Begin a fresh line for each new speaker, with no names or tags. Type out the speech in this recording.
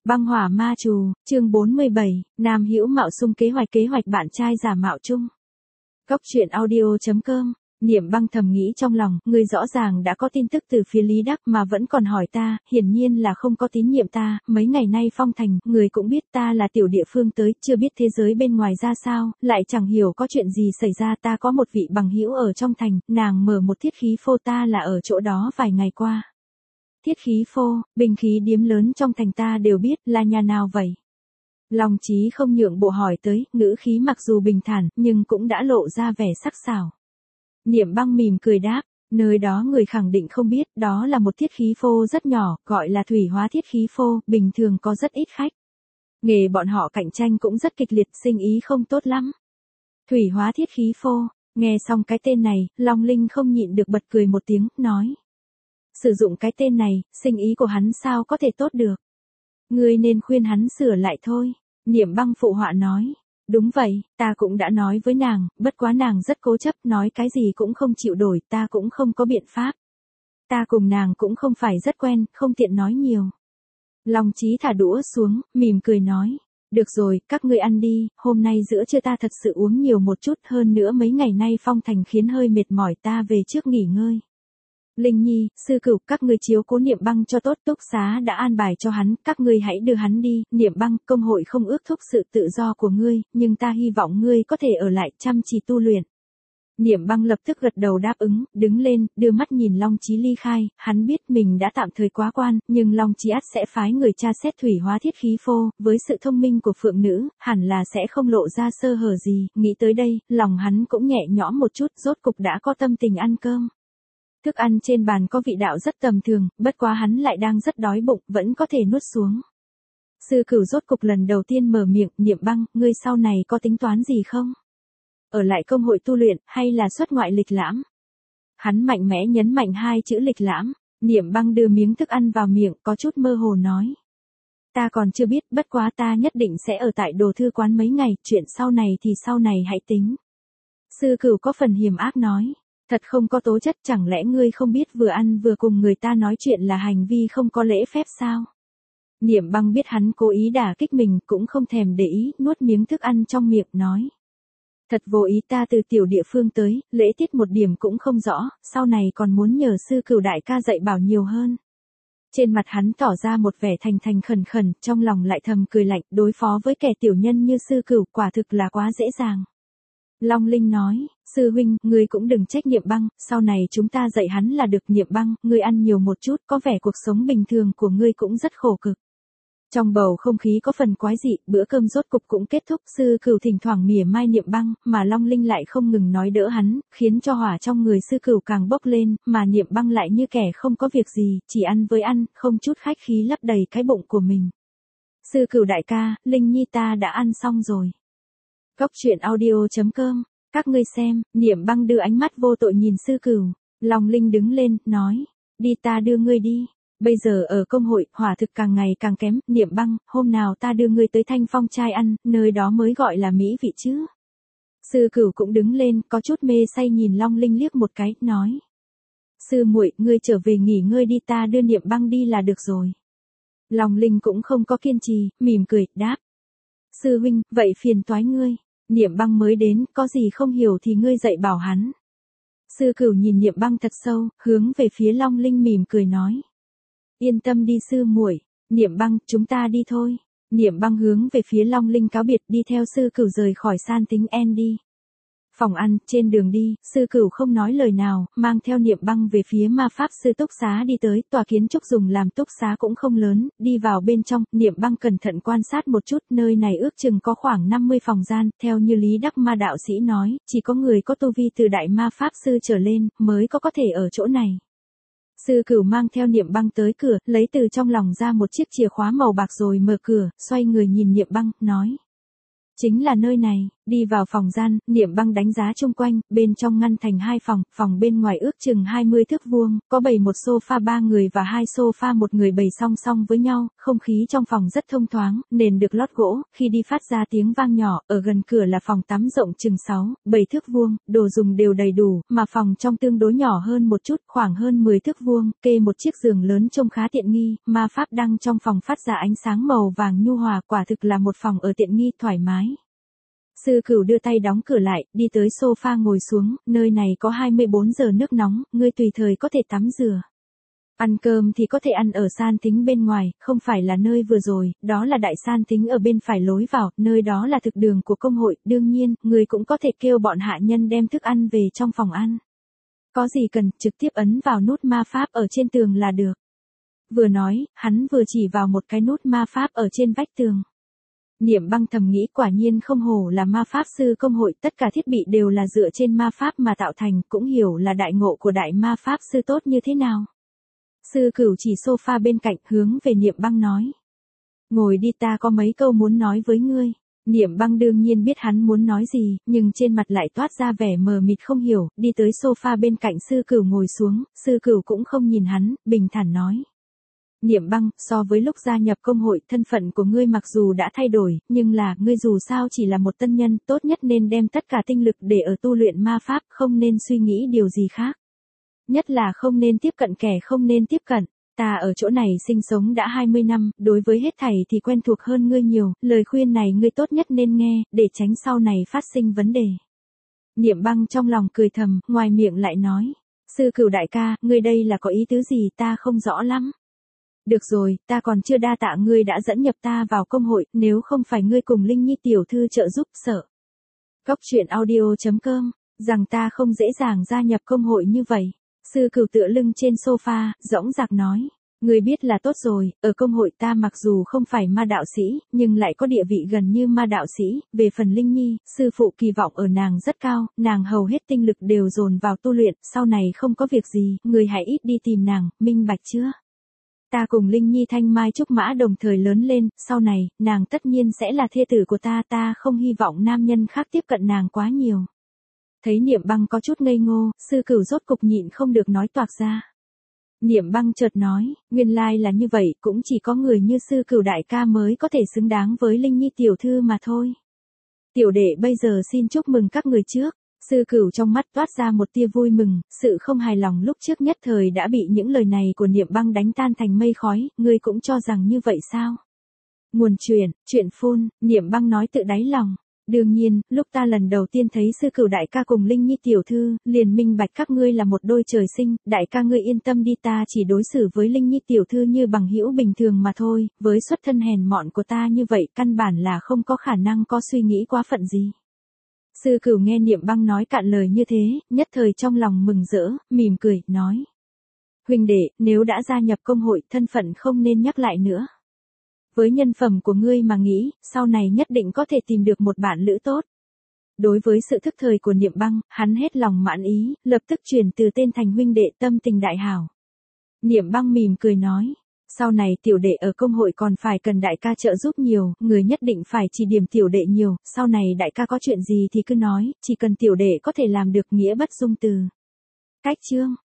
Băng hỏa ma trù, chương 47, Nam Hữu Mạo Xung kế hoạch bạn trai giả mạo chung. Góc truyện audio.com. Niệm Băng thầm nghĩ trong lòng, người rõ ràng đã có tin tức từ phía Lý Đắc mà vẫn còn hỏi ta, hiển nhiên là không có tín nhiệm ta, mấy ngày nay phong thành, người cũng biết ta là tiểu địa phương tới, chưa biết thế giới bên ngoài ra sao, lại chẳng hiểu có chuyện gì xảy ra. Ta có một vị bằng hữu ở trong thành, nàng mở một thiết khí phô, ta là ở chỗ đó vài ngày qua. Thiết khí phô, binh khí điếm lớn trong thành ta đều biết, là nhà nào vậy? Long Chí không nhượng bộ hỏi tới, ngữ khí mặc dù bình thản, nhưng cũng đã lộ ra vẻ sắc sảo. Niệm Băng mỉm cười đáp, nơi đó người khẳng định không biết, đó là một thiết khí phô rất nhỏ, gọi là thủy hóa thiết khí phô, bình thường có rất ít khách. Nghề bọn họ cạnh tranh cũng rất kịch liệt, sinh ý không tốt lắm. Thủy hóa thiết khí phô, nghe xong cái tên này, Long Linh không nhịn được bật cười một tiếng, nói. Sử dụng cái tên này, sinh ý của hắn sao có thể tốt được. Ngươi nên khuyên hắn sửa lại thôi. Niệm Băng phụ họa nói. Đúng vậy, ta cũng đã nói với nàng, bất quá nàng rất cố chấp, nói cái gì cũng không chịu đổi, ta cũng không có biện pháp. Ta cùng nàng cũng không phải rất quen, không tiện nói nhiều. Long Chí thả đũa xuống, mỉm cười nói. Được rồi, các ngươi ăn đi, hôm nay giữa trưa ta thật sự uống nhiều một chút, hơn nữa mấy ngày nay phong thành khiến hơi mệt mỏi, ta về trước nghỉ ngơi. Linh Nhi, Sư Cửu, các ngươi chiếu cố Niệm Băng cho tốt, túc xá đã an bài cho hắn, các ngươi hãy đưa hắn đi. Niệm Băng, công hội không ước thúc sự tự do của ngươi, nhưng ta hy vọng ngươi có thể ở lại chăm chỉ tu luyện. Niệm Băng lập tức gật đầu đáp ứng, đứng lên, đưa mắt nhìn Long Chí ly khai, hắn biết mình đã tạm thời quá quan, nhưng Long Chí ắt sẽ phái người tra xét thủy hóa thiết khí phô, với sự thông minh của phượng nữ, hẳn là sẽ không lộ ra sơ hở gì, nghĩ tới đây, lòng hắn cũng nhẹ nhõm một chút, rốt cục đã có tâm tình ăn cơm. Thức ăn trên bàn có vị đạo rất tầm thường, bất quá hắn lại đang rất đói bụng, vẫn có thể nuốt xuống. Sư Cửu rốt cục lần đầu tiên mở miệng, Niệm Băng, ngươi sau này có tính toán gì không? Ở lại công hội tu luyện, hay là xuất ngoại lịch lãm? Hắn mạnh mẽ nhấn mạnh hai chữ lịch lãm, Niệm Băng đưa miếng thức ăn vào miệng, có chút mơ hồ nói. Ta còn chưa biết, bất quá ta nhất định sẽ ở tại đồ thư quán mấy ngày, chuyện sau này thì sau này hãy tính. Sư Cửu có phần hiểm ác nói. Thật không có tố chất, chẳng lẽ ngươi không biết vừa ăn vừa cùng người ta nói chuyện là hành vi không có lễ phép sao? Niệm Băng biết hắn cố ý đả kích mình, cũng không thèm để ý, nuốt miếng thức ăn trong miệng nói. Thật vô ý, ta từ tiểu địa phương tới, lễ tiết một điểm cũng không rõ, sau này còn muốn nhờ Sư Cửu đại ca dạy bảo nhiều hơn. Trên mặt hắn tỏ ra một vẻ thành khẩn, trong lòng lại thầm cười lạnh, đối phó với kẻ tiểu nhân như Sư Cửu quả thực là quá dễ dàng. Long Linh nói, sư huynh, ngươi cũng đừng trách Niệm Băng, sau này chúng ta dạy hắn là được. Niệm Băng, ngươi ăn nhiều một chút, có vẻ cuộc sống bình thường của ngươi cũng rất khổ cực. Trong bầu không khí có phần quái dị, bữa cơm rốt cục cũng kết thúc, Sư Cửu thỉnh thoảng mỉa mai Niệm Băng, mà Long Linh lại không ngừng nói đỡ hắn, khiến cho hỏa trong người Sư Cửu càng bốc lên, mà Niệm Băng lại như kẻ không có việc gì, chỉ ăn với ăn, không chút khách khí lấp đầy cái bụng của mình. Sư Cửu đại ca, Linh Nhi ta đã ăn xong rồi. Góc truyện audio.com, các ngươi xem, Niệm Băng đưa ánh mắt vô tội nhìn Sư Cửu. Long Linh đứng lên, nói, đi ta đưa ngươi đi. Bây giờ ở công hội, hỏa thực càng ngày càng kém, Niệm Băng, hôm nào ta đưa ngươi tới Thanh Phong trai ăn, nơi đó mới gọi là mỹ vị chứ. Sư Cửu cũng đứng lên, có chút mê say nhìn Long Linh liếc một cái, nói. Sư muội, ngươi trở về nghỉ ngơi đi, ta đưa Niệm Băng đi là được rồi. Long Linh cũng không có kiên trì, mỉm cười, đáp. Sư huynh, vậy phiền toái ngươi. Niệm Băng mới đến, có gì không hiểu thì ngươi dạy bảo hắn. Sư Cửu nhìn Niệm Băng thật sâu, hướng về phía Long Linh mỉm cười nói. Yên tâm đi sư muội, Niệm Băng, chúng ta đi thôi. Niệm Băng hướng về phía Long Linh cáo biệt, đi theo Sư Cửu rời khỏi San Tính En đi. Phòng ăn, trên đường đi, Sư Cửu không nói lời nào, mang theo Niệm Băng về phía ma pháp sư túc xá đi tới, tòa kiến trúc dùng làm túc xá cũng không lớn, đi vào bên trong, Niệm Băng cẩn thận quan sát một chút, nơi này ước chừng có khoảng 50 phòng gian, theo như Lý Đắc Ma đạo sĩ nói, chỉ có người có tu vi từ đại ma pháp sư trở lên, mới có thể ở chỗ này. Sư Cửu mang theo Niệm Băng tới cửa, lấy từ trong lòng ra một chiếc chìa khóa màu bạc rồi mở cửa, xoay người nhìn Niệm Băng, nói. Chính là nơi này, Đi vào phòng gian, Niệm Băng đánh giá chung quanh, bên trong ngăn thành hai phòng, phòng bên ngoài ước chừng 20 thước vuông, có bày một sofa 3 người và hai sofa một người bày song song với nhau, không khí trong phòng rất thông thoáng, nền được lót gỗ, khi đi phát ra tiếng vang nhỏ, ở gần cửa là phòng tắm rộng chừng 7 thước vuông, đồ dùng đều đầy đủ, mà phòng trong tương đối nhỏ hơn một chút, khoảng hơn 10 thước vuông, kê một chiếc giường lớn trông khá tiện nghi, ma pháp đăng trong phòng phát ra ánh sáng màu vàng nhu hòa, quả thực là một phòng ở tiện nghi thoải mái. Sư Cửu đưa tay đóng cửa lại, đi tới sofa ngồi xuống, nơi này có 24 giờ nước nóng, ngươi tùy thời có thể tắm rửa. Ăn cơm thì có thể ăn ở san tính bên ngoài, không phải là nơi vừa rồi, đó là đại san tính ở bên phải lối vào, nơi đó là thực đường của công hội, đương nhiên, ngươi cũng có thể kêu bọn hạ nhân đem thức ăn về trong phòng ăn. Có gì cần, trực tiếp ấn vào nút ma pháp ở trên tường là được. Vừa nói, hắn vừa chỉ vào một cái nút ma pháp ở trên vách tường. Niệm Băng thầm nghĩ quả nhiên không hổ là ma pháp sư công hội, tất cả thiết bị đều là dựa trên ma pháp mà tạo thành, cũng hiểu là đại ngộ của đại ma pháp sư tốt như thế nào. Sư Cửu chỉ sofa bên cạnh, hướng về Niệm Băng nói. Ngồi đi, ta có mấy câu muốn nói với ngươi. Niệm Băng đương nhiên biết hắn muốn nói gì, nhưng trên mặt lại toát ra vẻ mờ mịt không hiểu, đi tới sofa bên cạnh Sư Cửu ngồi xuống, Sư Cửu cũng không nhìn hắn, bình thản nói. Niệm Băng, so với lúc gia nhập công hội, thân phận của ngươi mặc dù đã thay đổi, nhưng là, ngươi dù sao chỉ là một tân nhân, tốt nhất nên đem tất cả tinh lực để ở tu luyện ma pháp, không nên suy nghĩ điều gì khác. Nhất là không nên tiếp cận kẻ không nên tiếp cận. Ta ở chỗ này sinh sống đã 20 năm, đối với hết thảy thì quen thuộc hơn ngươi nhiều, lời khuyên này ngươi tốt nhất nên nghe, để tránh sau này phát sinh vấn đề. Niệm Băng trong lòng cười thầm, ngoài miệng lại nói. Sư Cửu đại ca, ngươi đây là có ý tứ gì ta không rõ lắm. Được rồi, ta còn chưa đa tạ ngươi đã dẫn nhập ta vào công hội, nếu không phải ngươi cùng Linh Nhi tiểu thư trợ giúp sợ. Góc truyện audio.com, rằng ta không dễ dàng gia nhập công hội như vậy. Sư Cửu tựa lưng trên sofa, dõng dạc nói. Ngươi biết là tốt rồi, ở công hội ta mặc dù không phải ma đạo sĩ, nhưng lại có địa vị gần như ma đạo sĩ, về phần Linh Nhi, sư phụ kỳ vọng ở nàng rất cao, nàng hầu hết tinh lực đều dồn vào tu luyện, sau này không có việc gì, ngươi hãy ít đi tìm nàng, minh bạch chưa? Ta cùng Linh Nhi thanh mai trúc mã đồng thời lớn lên, sau này, nàng tất nhiên sẽ là thê tử của ta, ta không hy vọng nam nhân khác tiếp cận nàng quá nhiều. Thấy Niệm Băng có chút ngây ngô, Sư Cửu rốt cục nhịn không được nói toạc ra. Niệm Băng chợt nói, nguyên lai là như vậy, cũng chỉ có người như Sư Cửu đại ca mới có thể xứng đáng với Linh Nhi tiểu thư mà thôi. Tiểu đệ bây giờ xin chúc mừng các người trước. Sư Cửu trong mắt toát ra một tia vui mừng, sự không hài lòng lúc trước nhất thời đã bị những lời này của Niệm Băng đánh tan thành mây khói, ngươi cũng cho rằng như vậy sao? Nguồn chuyện phun, Niệm Băng nói tự đáy lòng. Đương nhiên, lúc ta lần đầu tiên thấy Sư Cửu đại ca cùng Linh Nhi tiểu thư, liền minh bạch các ngươi là một đôi trời sinh, đại ca ngươi yên tâm đi, ta chỉ đối xử với Linh Nhi tiểu thư như bằng hữu bình thường mà thôi, với xuất thân hèn mọn của ta như vậy, căn bản là không có khả năng có suy nghĩ quá phận gì. Sư Cửu nghe Niệm Băng nói cạn lời như thế, nhất thời trong lòng mừng rỡ, mỉm cười, nói. Huynh đệ, nếu đã gia nhập công hội, thân phận không nên nhắc lại nữa. Với nhân phẩm của ngươi mà nghĩ, sau này nhất định có thể tìm được một bạn lữ tốt. Đối với sự thức thời của Niệm Băng, hắn hết lòng mãn ý, lập tức chuyển từ tên thành huynh đệ, tâm tình đại hảo. Niệm Băng mỉm cười nói. Sau này tiểu đệ ở công hội còn phải cần đại ca trợ giúp nhiều, người nhất định phải chỉ điểm tiểu đệ nhiều, sau này đại ca có chuyện gì thì cứ nói, chỉ cần tiểu đệ có thể làm được, nghĩa bất dung từ. Cách chương